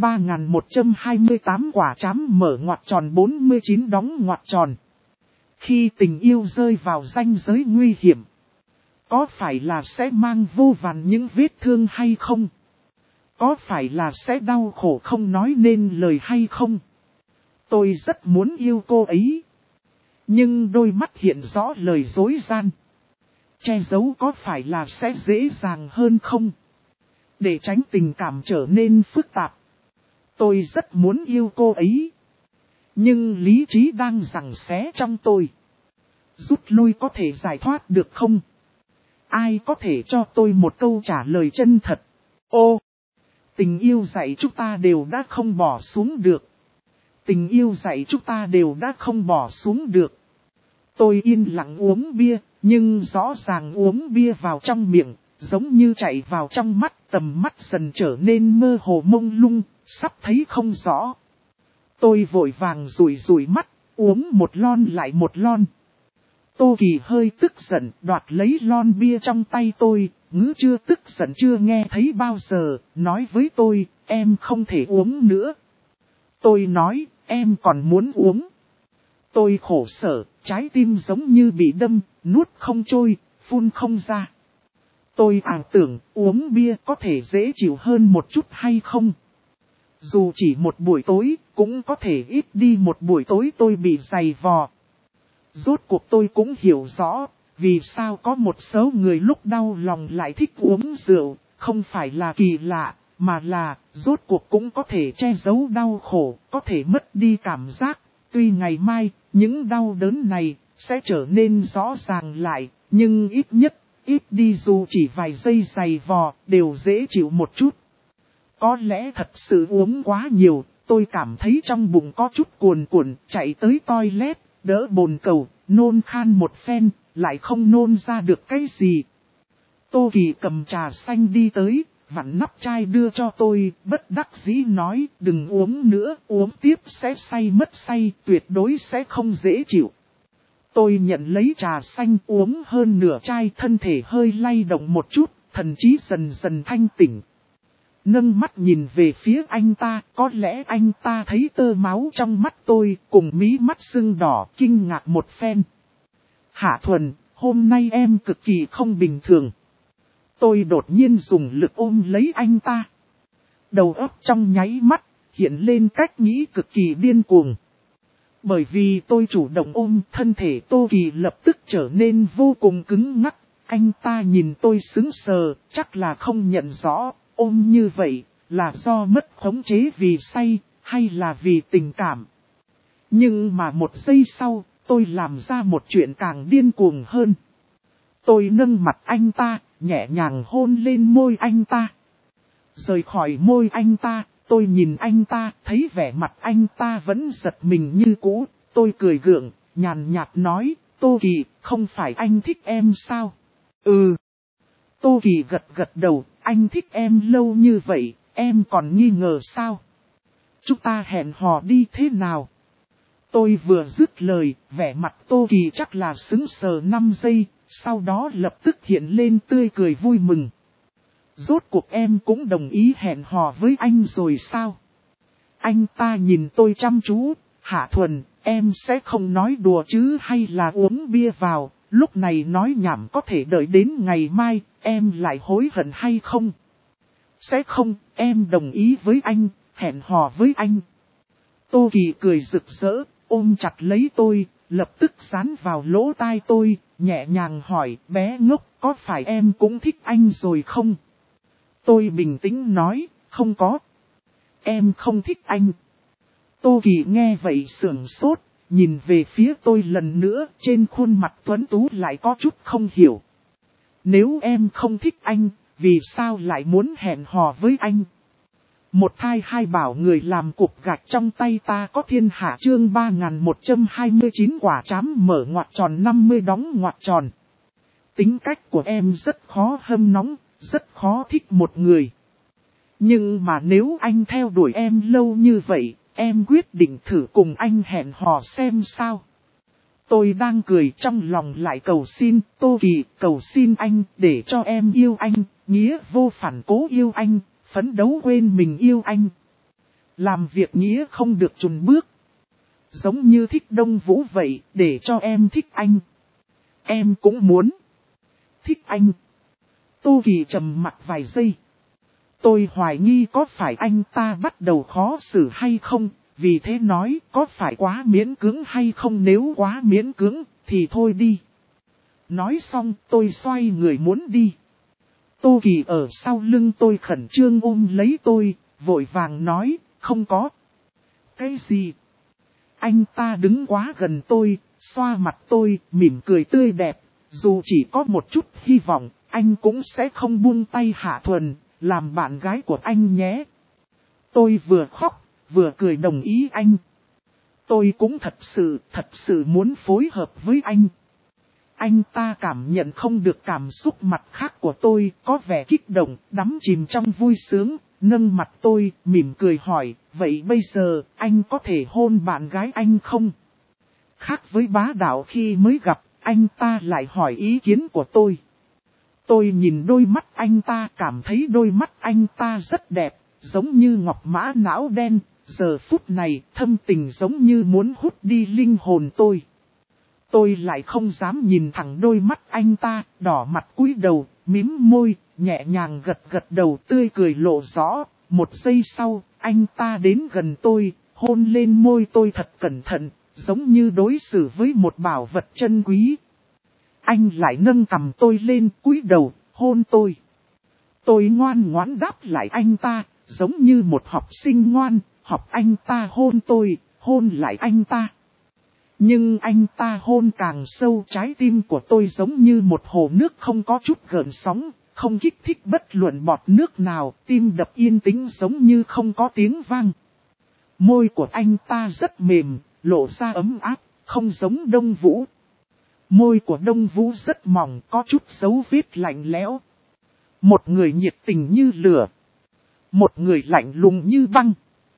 3128 quả trám mở ngoặc tròn 49 đóng ngoặc tròn. Khi tình yêu rơi vào ranh giới nguy hiểm, có phải là sẽ mang vô vàn những vết thương hay không? Có phải là sẽ đau khổ không nói nên lời hay không? Tôi rất muốn yêu cô ấy. Nhưng đôi mắt hiện rõ lời dối gian. Che giấu có phải là sẽ dễ dàng hơn không? Để tránh tình cảm trở nên phức tạp. Tôi rất muốn yêu cô ấy. Nhưng lý trí đang giằng xé trong tôi. Rút lui có thể giải thoát được không? Ai có thể cho tôi một câu trả lời chân thật? Ô! Tình yêu dạy chúng ta đều đã không bỏ xuống được. Tình yêu dạy chúng ta đều đã không bỏ xuống được. Tôi yên lặng uống bia, nhưng rõ ràng uống bia vào trong miệng, giống như chạy vào trong mắt, tầm mắt dần trở nên mơ hồ mông lung, sắp thấy không rõ. Tôi vội vàng rủi mắt, uống một lon lại một lon. Tô Kỳ hơi tức giận, đoạt lấy lon bia trong tay tôi, ngữ chưa tức giận chưa nghe thấy bao giờ, nói với tôi, em không thể uống nữa. Tôi nói, em còn muốn uống. Tôi khổ sở, trái tim giống như bị đâm, nuốt không trôi, phun không ra. Tôi ảo tưởng uống bia có thể dễ chịu hơn một chút hay không. Dù chỉ một buổi tối, cũng có thể ít đi một buổi tối tôi bị dày vò. Rốt cuộc tôi cũng hiểu rõ, vì sao có một số người lúc đau lòng lại thích uống rượu, không phải là kỳ lạ, mà là, rốt cuộc cũng có thể che giấu đau khổ, có thể mất đi cảm giác. Tuy ngày mai, những đau đớn này, sẽ trở nên rõ ràng lại, nhưng ít nhất, ít đi dù chỉ vài giây dày vò, đều dễ chịu một chút. Có lẽ thật sự uống quá nhiều, tôi cảm thấy trong bụng có chút cuồn cuộn, chạy tới toilet, đỡ bồn cầu, nôn khan một phen, lại không nôn ra được cái gì. Tô Kỳ cầm trà xanh đi tới, vặn nắp chai đưa cho tôi, bất đắc dĩ nói, đừng uống nữa, uống tiếp sẽ say mất say, tuyệt đối sẽ không dễ chịu. Tôi nhận lấy trà xanh uống hơn nửa chai, thân thể hơi lay động một chút, thần trí dần dần thanh tỉnh. Nâng mắt nhìn về phía anh ta, có lẽ anh ta thấy tơ máu trong mắt tôi, cùng mí mắt sưng đỏ, kinh ngạc một phen. Hạ Thuần, hôm nay em cực kỳ không bình thường. Tôi đột nhiên dùng lực ôm lấy anh ta. Đầu óc trong nháy mắt, hiện lên cách nghĩ cực kỳ điên cuồng. Bởi vì tôi chủ động ôm, thân thể Tô Kỳ lập tức trở nên vô cùng cứng ngắc. Anh ta nhìn tôi sững sờ, chắc là không nhận rõ, ôm như vậy, là do mất khống chế vì say, hay là vì tình cảm. Nhưng mà một giây sau, tôi làm ra một chuyện càng điên cuồng hơn. Tôi nâng mặt anh ta, nhẹ nhàng hôn lên môi anh ta. Rời khỏi môi anh ta, Tôi nhìn anh ta, thấy vẻ mặt anh ta vẫn giật mình như cũ. Tôi cười gượng, nhàn nhạt nói, Tô Kỳ, không phải anh thích em sao? Ừ. Tô Kỳ gật gật đầu, anh thích em lâu như vậy, em còn nghi ngờ sao? Chúng ta hẹn hò đi thế nào? Tôi vừa dứt lời, vẻ mặt Tô Kỳ chắc là sững sờ 5 giây, sau đó lập tức hiện lên tươi cười vui mừng. Rốt cuộc em cũng đồng ý hẹn hò với anh rồi sao? Anh ta nhìn tôi chăm chú, Hạ Thuần, em sẽ không nói đùa chứ hay là uống bia vào, lúc này nói nhảm có thể đợi đến ngày mai, em lại hối hận hay không? Sẽ không, em đồng ý với anh, hẹn hò với anh. Tô Kỳ cười rực rỡ, ôm chặt lấy tôi, lập tức dán vào lỗ tai tôi, nhẹ nhàng hỏi, bé ngốc, có phải em cũng thích anh rồi không? Tôi bình tĩnh nói, không có. Em không thích anh. Tô Kỳ nghe vậy sửng sốt, nhìn về phía tôi lần nữa, trên khuôn mặt tuấn tú lại có chút không hiểu. Nếu em không thích anh, vì sao lại muốn hẹn hò với anh? Một thai hai bảo người làm cục gạch trong tay ta có thiên hạ chương 3129 quả trám mở ngoặc tròn 50 đóng ngoặc tròn. Tính cách của em rất khó hâm nóng, rất khó thích một người. Nhưng mà nếu anh theo đuổi em lâu như vậy, em quyết định thử cùng anh hẹn hò xem sao. Tôi đang cười trong lòng lại cầu xin, Tô Kỳ, cầu xin anh để cho em yêu anh, nghĩa vô phản cố yêu anh, phấn đấu quên mình yêu anh. Làm việc nghĩa không được chùn bước. Giống như thích Đông Vũ vậy, để cho em thích anh. Em cũng muốn thích anh. Tô Kỳ trầm mặc vài giây. Tôi hoài nghi có phải anh ta bắt đầu khó xử hay không, vì thế nói có phải quá miễn cưỡng hay không, nếu quá miễn cưỡng thì thôi đi. Nói xong tôi xoay người muốn đi. Tô Kỳ ở sau lưng tôi khẩn trương ôm lấy tôi, vội vàng nói, không có. Cái gì? Anh ta đứng quá gần tôi, xoa mặt tôi, mỉm cười tươi đẹp, dù chỉ có một chút hy vọng, anh cũng sẽ không buông tay Hạ Thuần, làm bạn gái của anh nhé. Tôi vừa khóc, vừa cười đồng ý anh. Tôi cũng thật sự muốn phối hợp với anh. Anh ta cảm nhận không được cảm xúc mặt khác của tôi, có vẻ kích động, đắm chìm trong vui sướng, nâng mặt tôi, mỉm cười hỏi, vậy bây giờ, anh có thể hôn bạn gái anh không? Khác với bá đạo khi mới gặp, anh ta lại hỏi ý kiến của tôi. Tôi nhìn đôi mắt anh ta, cảm thấy đôi mắt anh ta rất đẹp, giống như ngọc mã não đen, giờ phút này thâm tình giống như muốn hút đi linh hồn tôi. Tôi lại không dám nhìn thẳng đôi mắt anh ta, đỏ mặt cúi đầu, mím môi, nhẹ nhàng gật gật đầu, tươi cười lộ rõ. Một giây sau, anh ta đến gần tôi, hôn lên môi tôi thật cẩn thận, giống như đối xử với một bảo vật chân quý. Anh lại nâng cằm tôi lên, cúi đầu, hôn tôi. Tôi ngoan ngoãn đáp lại anh ta, giống như một học sinh ngoan, học anh ta hôn tôi, hôn lại anh ta. Nhưng anh ta hôn càng sâu, trái tim của tôi giống như một hồ nước không có chút gợn sóng, không kích thích bất luận bọt nước nào, tim đập yên tĩnh giống như không có tiếng vang. Môi của anh ta rất mềm, lộ ra ấm áp, không giống Đông Vũ. Môi của Đông Vũ rất mỏng, có chút dấu vết lạnh lẽo. Một người nhiệt tình như lửa, một người lạnh lùng như băng.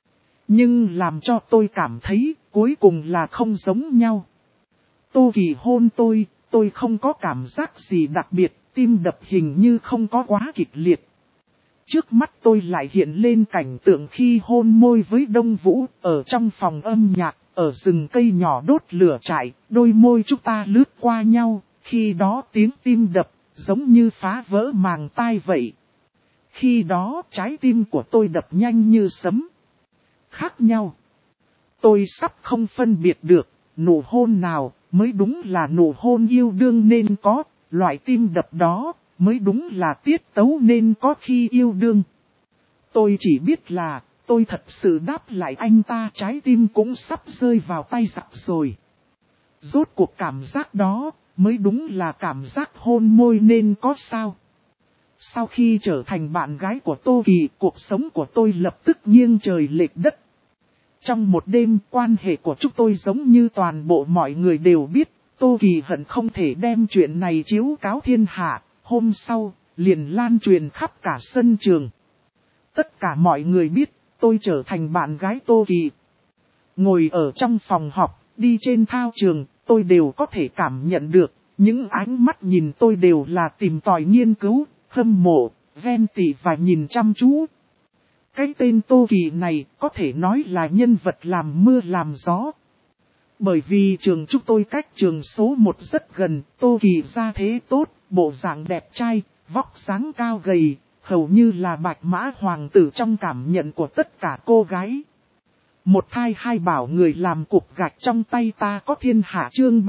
Nhưng làm cho tôi cảm thấy cuối cùng là không giống nhau. Tô Kỳ hôn tôi không có cảm giác gì đặc biệt, tim đập hình như không có quá kịch liệt. Trước mắt tôi lại hiện lên cảnh tượng khi hôn môi với Đông Vũ, ở trong phòng âm nhạc, ở rừng cây nhỏ đốt lửa trại, đôi môi chúng ta lướt qua nhau, khi đó tiếng tim đập, giống như phá vỡ màng tai vậy. Khi đó trái tim của tôi đập nhanh như sấm. Khác nhau. Tôi sắp không phân biệt được, nụ hôn nào mới đúng là nụ hôn yêu đương nên có, loại tim đập đó mới đúng là tiết tấu nên có khi yêu đương. Tôi chỉ biết là, tôi thật sự đáp lại anh ta, trái tim cũng sắp rơi vào tay giặc rồi. Rốt cuộc cảm giác đó mới đúng là cảm giác hôn môi nên có sao. Sau khi trở thành bạn gái của Tô Kỳ, cuộc sống của tôi lập tức nghiêng trời lệch đất. Trong một đêm, quan hệ của chúng tôi giống như toàn bộ mọi người đều biết, Tô Kỳ hận không thể đem chuyện này chiếu cáo thiên hạ, hôm sau, liền lan truyền khắp cả sân trường. Tất cả mọi người biết, tôi trở thành bạn gái Tô Kỳ. Ngồi ở trong phòng họp, đi trên thao trường, tôi đều có thể cảm nhận được, những ánh mắt nhìn tôi đều là tìm tòi nghiên cứu, hâm mộ, ghen tị và nhìn chăm chú. Cái tên Tô Kỳ này có thể nói là nhân vật làm mưa làm gió. Bởi vì trường chúng tôi cách trường số 1 rất gần, Tô Kỳ ra thế tốt, bộ dạng đẹp trai, vóc dáng cao gầy, hầu như là bạch mã hoàng tử trong cảm nhận của tất cả cô gái. Một thai hai bảo người làm cục gạch trong tay ta có thiên hạ chương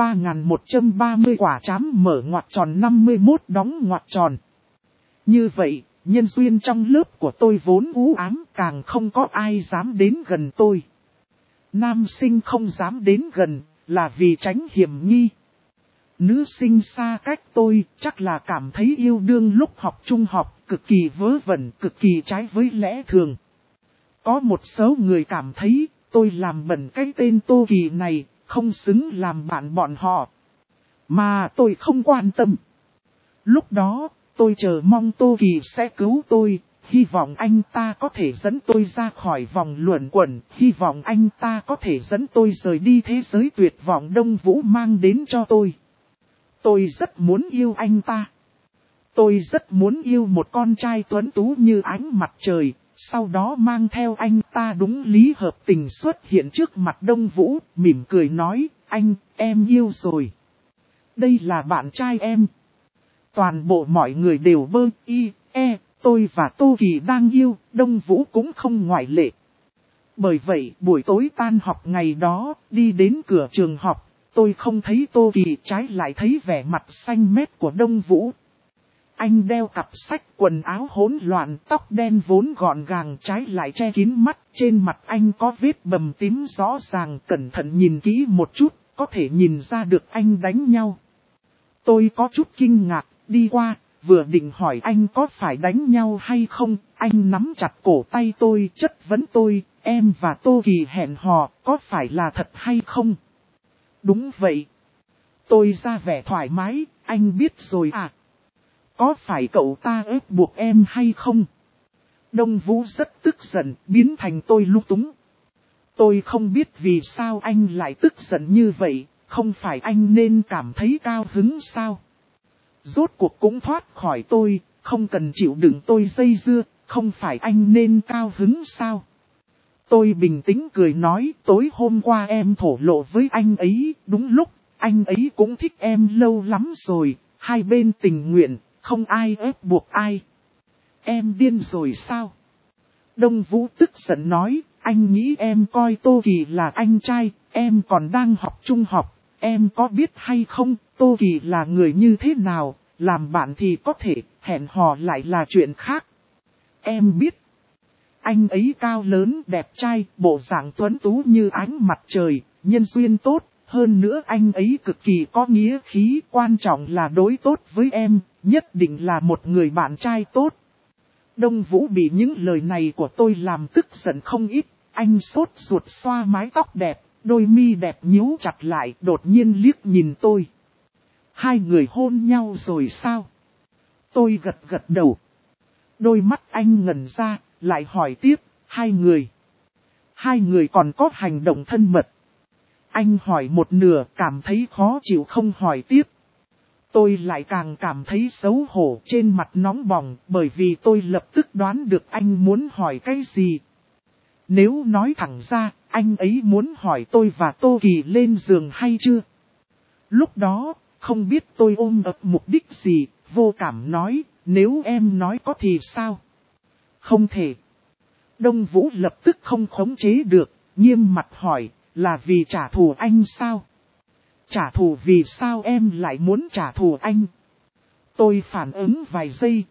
3130 quả trám mở ngoặc tròn 51 đóng ngoặc tròn. Như vậy, nhân duyên trong lớp của tôi vốn u ám, càng không có ai dám đến gần tôi. Nam sinh không dám đến gần, là vì tránh hiểm nghi. Nữ sinh xa cách tôi, chắc là cảm thấy yêu đương lúc học trung học, cực kỳ vớ vẩn, cực kỳ trái với lẽ thường. Có một số người cảm thấy, tôi làm bẩn cái tên Tô Kỳ này, không xứng làm bạn bọn họ. Mà tôi không quan tâm. Lúc đó, tôi chờ mong Tô Kỳ sẽ cứu tôi, hy vọng anh ta có thể dẫn tôi ra khỏi vòng luẩn quẩn, hy vọng anh ta có thể dẫn tôi rời đi thế giới tuyệt vọng Đông Vũ mang đến cho tôi. Tôi rất muốn yêu anh ta. Tôi rất muốn yêu một con trai tuấn tú như ánh mặt trời, sau đó mang theo anh ta đúng lý hợp tình xuất hiện trước mặt Đông Vũ, mỉm cười nói, anh, em yêu rồi. Đây là bạn trai em. Toàn bộ mọi người đều bơ y, tôi và Tô Kỳ đang yêu, Đông Vũ cũng không ngoại lệ. Bởi vậy, buổi tối tan học ngày đó, đi đến cửa trường học, tôi không thấy Tô Kỳ, trái lại thấy vẻ mặt xanh mét của Đông Vũ. Anh đeo cặp sách, quần áo hỗn loạn, tóc đen vốn gọn gàng, trái lại che kín mắt, trên mặt anh có vết bầm tím rõ ràng, cẩn thận nhìn kỹ một chút, có thể nhìn ra được anh đánh nhau. Tôi có chút kinh ngạc, đi qua, vừa định hỏi anh có phải đánh nhau hay không, anh nắm chặt cổ tay tôi, chất vấn tôi, em và Tô Kỳ hẹn hò, có phải là thật hay không? Đúng vậy. Tôi ra vẻ thoải mái, anh biết rồi à? Có phải cậu ta ép buộc em hay không? Đông Vũ rất tức giận, biến thành tôi lung túng. Tôi không biết vì sao anh lại tức giận như vậy, không phải anh nên cảm thấy cao hứng sao? Rốt cuộc cũng thoát khỏi tôi, không cần chịu đựng tôi dây dưa, không phải anh nên cao hứng sao? Tôi bình tĩnh cười nói, tối hôm qua em thổ lộ với anh ấy, đúng lúc, anh ấy cũng thích em lâu lắm rồi, hai bên tình nguyện, không ai ép buộc ai. Em điên rồi sao? Đông Vũ tức giận nói, anh nghĩ em coi Tô Kỳ là anh trai, em còn đang học trung học, em có biết hay không, Tô Kỳ là người như thế nào, làm bạn thì có thể, hẹn hò lại là chuyện khác. Em biết, anh ấy cao lớn đẹp trai, bộ dạng tuấn tú như ánh mặt trời, nhân duyên tốt, hơn nữa anh ấy cực kỳ có nghĩa khí, quan trọng là đối tốt với em, nhất định là một người bạn trai tốt. Đông Vũ bị những lời này của tôi làm tức giận không ít, anh sốt ruột xoa mái tóc đẹp, đôi mi đẹp nhíu chặt lại, đột nhiên liếc nhìn tôi. Hai người hôn nhau rồi sao? Tôi gật gật đầu. Đôi mắt anh ngẩn ra, lại hỏi tiếp, hai người còn có hành động thân mật. Anh hỏi một nửa, cảm thấy khó chịu không hỏi tiếp. Tôi lại càng cảm thấy xấu hổ, trên mặt nóng bỏng, bởi vì tôi lập tức đoán được anh muốn hỏi cái gì. Nếu nói thẳng ra, anh ấy muốn hỏi tôi và Tô Kỳ lên giường hay chưa? Lúc đó, không biết tôi ôm ấp mục đích gì, vô cảm nói, nếu em nói có thì sao? Không thể. Đông Vũ lập tức không khống chế được, nghiêm mặt hỏi, là vì trả thù anh sao? Trả thù vì sao em lại muốn trả thù anh? Tôi phản ứng vài giây,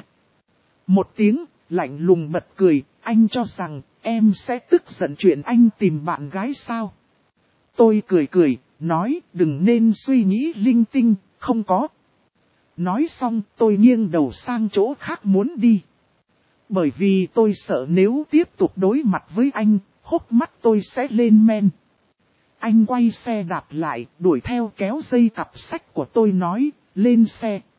một tiếng, lạnh lùng bật cười, anh cho rằng em sẽ tức giận chuyện anh tìm bạn gái sao? Tôi cười cười, nói đừng nên suy nghĩ linh tinh, không có. Nói xong tôi nghiêng đầu sang chỗ khác muốn đi. Bởi vì tôi sợ nếu tiếp tục đối mặt với anh, hốc mắt tôi sẽ lên men. Anh quay xe đạp lại, đuổi theo kéo dây cặp sách của tôi nói, lên xe.